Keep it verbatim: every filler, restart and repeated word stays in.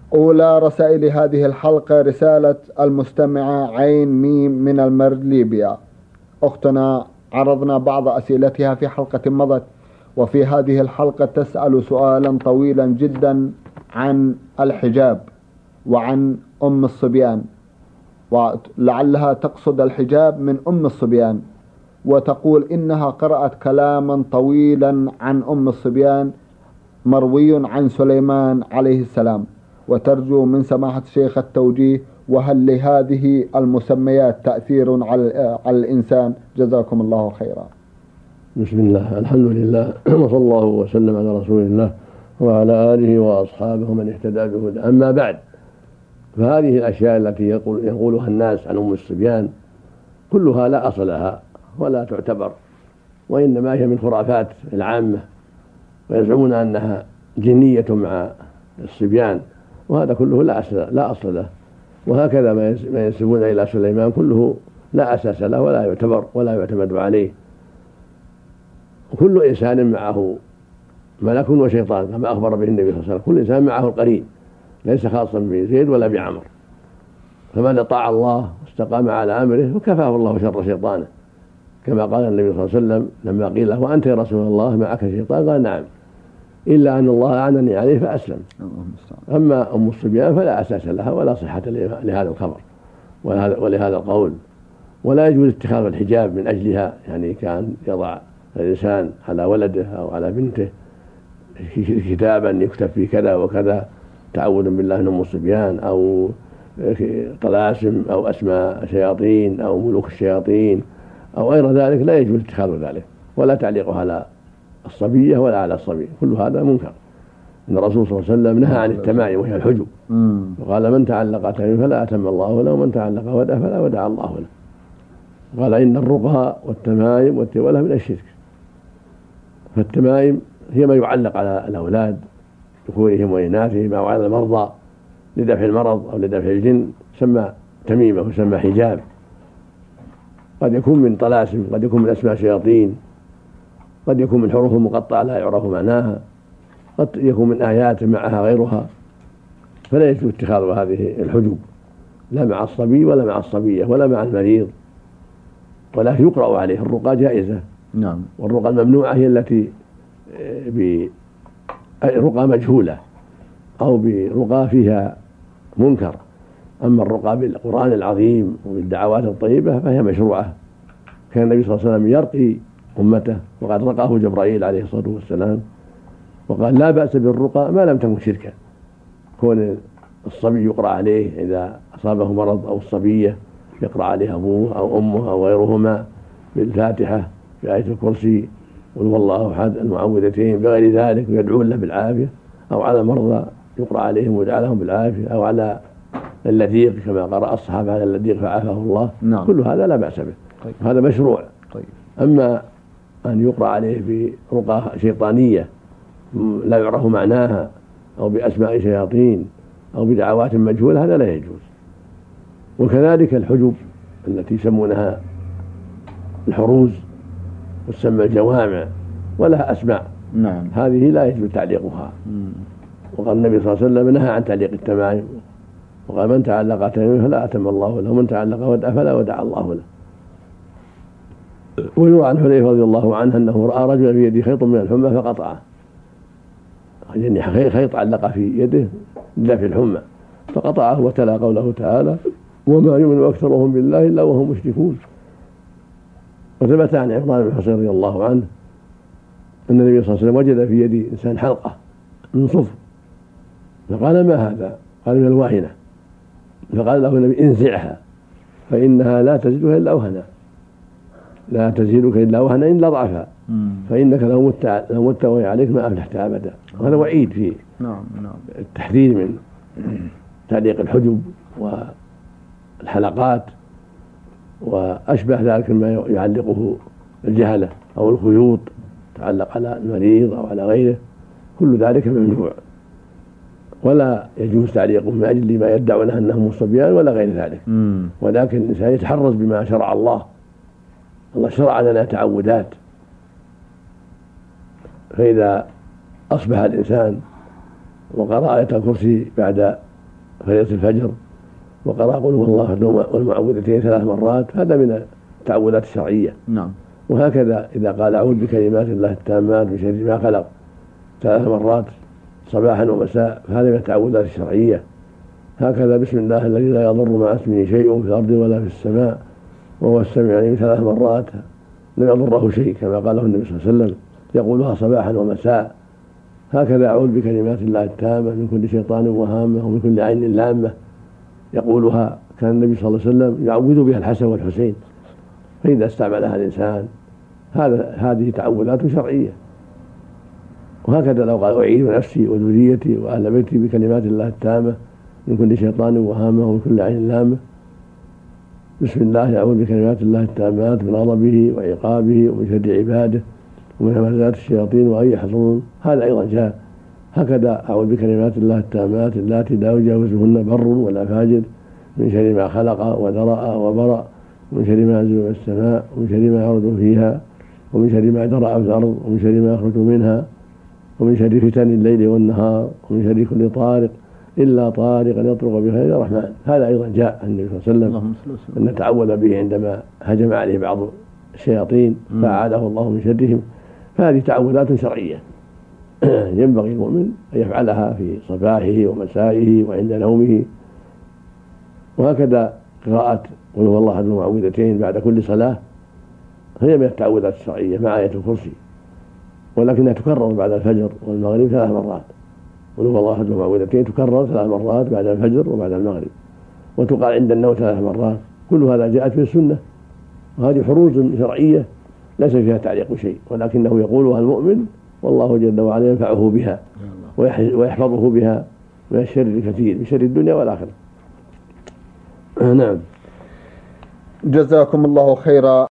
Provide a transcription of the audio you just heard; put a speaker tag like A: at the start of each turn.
A: أولى رسائل هذه الحلقة رسالة المستمعة عين ميم من المرج ليبيا. أختنا عرضنا بعض أسئلتها في حلقة مضت، وفي هذه الحلقة تسأل سؤالا طويلا جدا عن الحجاب وعن أم الصبيان، ولعلها تقصد الحجاب من أم الصبيان، وتقول إنها قرأت كلاما طويلا عن أم الصبيان مروي عن سليمان عليه السلام، وترجو من سماحة الشيخ التوجيه، وهل لهذه المسميات تأثير على الإنسان؟ جزاكم الله خيرا.
B: بسم الله، الحمد لله، وصلى الله وسلم على رسول الله وعلى آله وأصحابه من اهتدى بهدى. أما بعد، فهذه الأشياء التي يقول يقولها الناس عن أم الصبيان كلها لا أصل لها ولا تعتبر، وإنما هي من خرافات العامة، ويزعمون أنها جنية مع الصبيان، وهذا كله لا أصل لا أصل له. وهكذا ما ينسبون إلى سليمان كله لا أساس له ولا يعتبر ولا يعتمد عليه. وكل إنسان معه ملك وشيطان كما أخبر به النبي صلى الله عليه وسلم، كل إنسان معه القرين، ليس خاصا بزيد ولا بعمر. فمن أطاع الله واستقام على أمره فكفاه الله شر شيطانه، كما قال النبي صلى الله عليه وسلم لما قيل له: وأنت يا رسول الله معك شيطان؟ قال: نعم، إلا أن الله أعنني عليه فأسلم. أما أم الصبيان فلا أساس لها ولا صحة لهذا الخبر ولهذا القول، ولا يجوز اتخاذ الحجاب من أجلها، يعني كان يضع الإنسان على ولده أو على بنته كتابا يكتب فيه كذا وكذا تعوذا بالله من أم الصبيان، أو طلاسم أو أسماء شياطين أو ملوك الشياطين أو غير ذلك، لا يجوز اتخاذ ذلك ولا تعليقها على الصبية ولا على الصبي، كل هذا منكر. إن الرسول صلى الله عليه وسلم نهى عن التمائم وهي الحجب، وقال: من تعلق تميم فلا أتم الله له، ومن تعلق ودع فلا ودع الله له. قال: إن الرقى والتمائم والتولة من الشرك. فالتمائم هي ما يعلق على الأولاد ذكورهم وإناثهم أو على المرضى لدفع المرض أو لدفع الجن، سمى تميمة وسمى حجاب. قد يكون من طلاسم، قد يكون من أسماء شياطين، قد يكون من حروف مقطعة لا يعرف معناها، قد يكون من آيات معها غيرها. فلا يجوز اتخاذ هذه الحجب لا مع الصبي ولا مع الصبية ولا مع المريض، ولكن يقرأ عليه. الرقى جائزة،
A: نعم،
B: والرقى الممنوعة هي التي برقى مجهولة أو برقى فيها منكر. أما الرقى بالقرآن العظيم وبالدعوات الطيبة فهي مشروعة. كان النبي صلى الله عليه وسلم يرقي أمته، وقد رقاه جبرائيل عليه الصلاة والسلام، وقال: لا بأس بالرقى ما لم تكن شركا. كون الصبي يقرأ عليه إذا أصابه مرض، أو الصبية يقرأ عليه أبوه أو أمه أو غيرهما بالفاتحة بآية الكرسي قل هو الله أحد المعوذتين بغير ذلك، ويدعون له بالعافية، أو على مرضى يقرأ عليهم ويجعلهم بالعافية، أو على اللذيق كما قرأ الصحابة على اللذيق فعافاه الله.
A: نعم.
B: كل هذا لا بأس به. طيب. هذا مشروع.
A: طيب.
B: أما أن يقرأ عليه برقى شيطانية لا يعرف معناها، أو بأسماء شياطين، أو بدعوات مجهولة، هذا لا يجوز. وكذلك الحجب التي يسمونها الحروز وتسمى الجوامع ولها أسماء،
A: نعم،
B: هذه لا يجوز تعليقها. مم. وقال النبي صلى الله عليه وسلم نهى عن تعليق التمائم، وقال: من تعلق تميما فلا أتم الله له، ومن تعلق ودع فلا ودع الله له. ويروى عن حذيفة رضي الله عنه أنه رأى رجلا في يده خيط من الحمى فقطعه، يعني خيط علق في يده لدفع الحمى فقطعه، وتلا قوله تعالى: وما يؤمن أكثرهم بالله إلا وهم مشركون. وثبت عن عمران بن حصين رضي الله عنه أن النبي صلى الله عليه وسلم وجد في يد إنسان حلقة من صفر، فقال: ما هذا؟ قال: من الواهنة. فقال له النبي: انزعها فإنها لا تزيدك إلا وهنا، لا تزيدك إلا وهنا إلا ضعفها، فإنك لو مت لو مت وهي عليك ما أفلحت أبدا. وهذا وعيد في التحذير من تعليق الحجب والحلقات وأشبه ذلك مما يعلقه الجهلة أو الخيوط تعلق على المريض أو على غيره، كل ذلك ممنوع، ولا يجوز تعليقه من أجل ما يدعون أنهم صبيان ولا غير ذلك. مم. ولكن الإنسان يتحرز بما شرع الله. الله شرع لنا تعودات، فإذا أصبح الإنسان وقرأ آية الكرسي بعد فريضة الفجر، وقرأ قل هو الله والمعوذتين ثلاث مرات، هذا من التعوذات الشرعية.
A: نعم.
B: وهكذا إذا قال أعوذ بكلمات الله التامات من شر ما خلق ثلاث مرات صباحا ومساء، هذا من التعوذات الشرعية. هكذا بسم الله الذي لا يضر مع اسمه شيء في الأرض ولا في السماء وهو السميع العليم ثلاث مرات لم يضره شيء، كما قاله النبي صلى الله عليه وسلم، يقولها صباحا ومساء. هكذا أعوذ بكلمات الله التامة من كل شيطان وهامة ومن كل عين لامة، يقولها كان النبي صلى الله عليه وسلم يعوذ بها الحسن والحسين، فإذا استعملها الإنسان هذا هذه تعوذات شرعية. وهكذا لو قال أعيذ نفسي وذريتي وأهل بيتي بكلمات الله التامة من كل شيطان وهامة ومن كل عين لامة، بسم الله أعوذ بكلمات الله التامات من غضبه وعقابه ومن شر عباده ومن همزات الشياطين وأن يحضرون، هذا أيضا جاء. هكذا أعوذ بكلمات الله التامات اللاتي لا يجاوزهن بر ولا فاجر من شر ما خلق وذرأ وبرأ ومن شر ما ينزل من السماء ومن شر ما يعرض فيها ومن شر ما درأ في الأرض ومن شر ما يخرج منها ومن شر فتن الليل والنهار ومن شر كل طارق إلا طارقا يطرق بخير الرحمن، هذا أيضا جاء عن النبي صلى الله عليه وسلم أن تعوذ به عندما هجم عليه بعض الشياطين فأعاده الله من شرهم. فهذه تعوذات شرعية ينبغي المؤمن أن يفعلها في صباحه ومسائه وعند نومه. وهكذا قراءة قل هو الله أحد المعوذتين بعد كل صلاة هي من التعوذات الشرعية مع آية الكرسي، ولكنها تكرر بعد الفجر والمغرب ثلاث مرات. قل هو الله أحد المعوذتين تكرر ثلاث مرات بعد الفجر وبعد المغرب، وتقال عند النوم ثلاث مرات. كل هذا جاءت في السنة، وهذه حروز شرعية ليس فيها تعليق شيء، ولكنه يقولها المؤمن والله جل وعلا ينفعه بها ويحفظه بها من الشر الكثير، من شر الدنيا والآخرة.
A: نعم. جزاكم الله خيرا.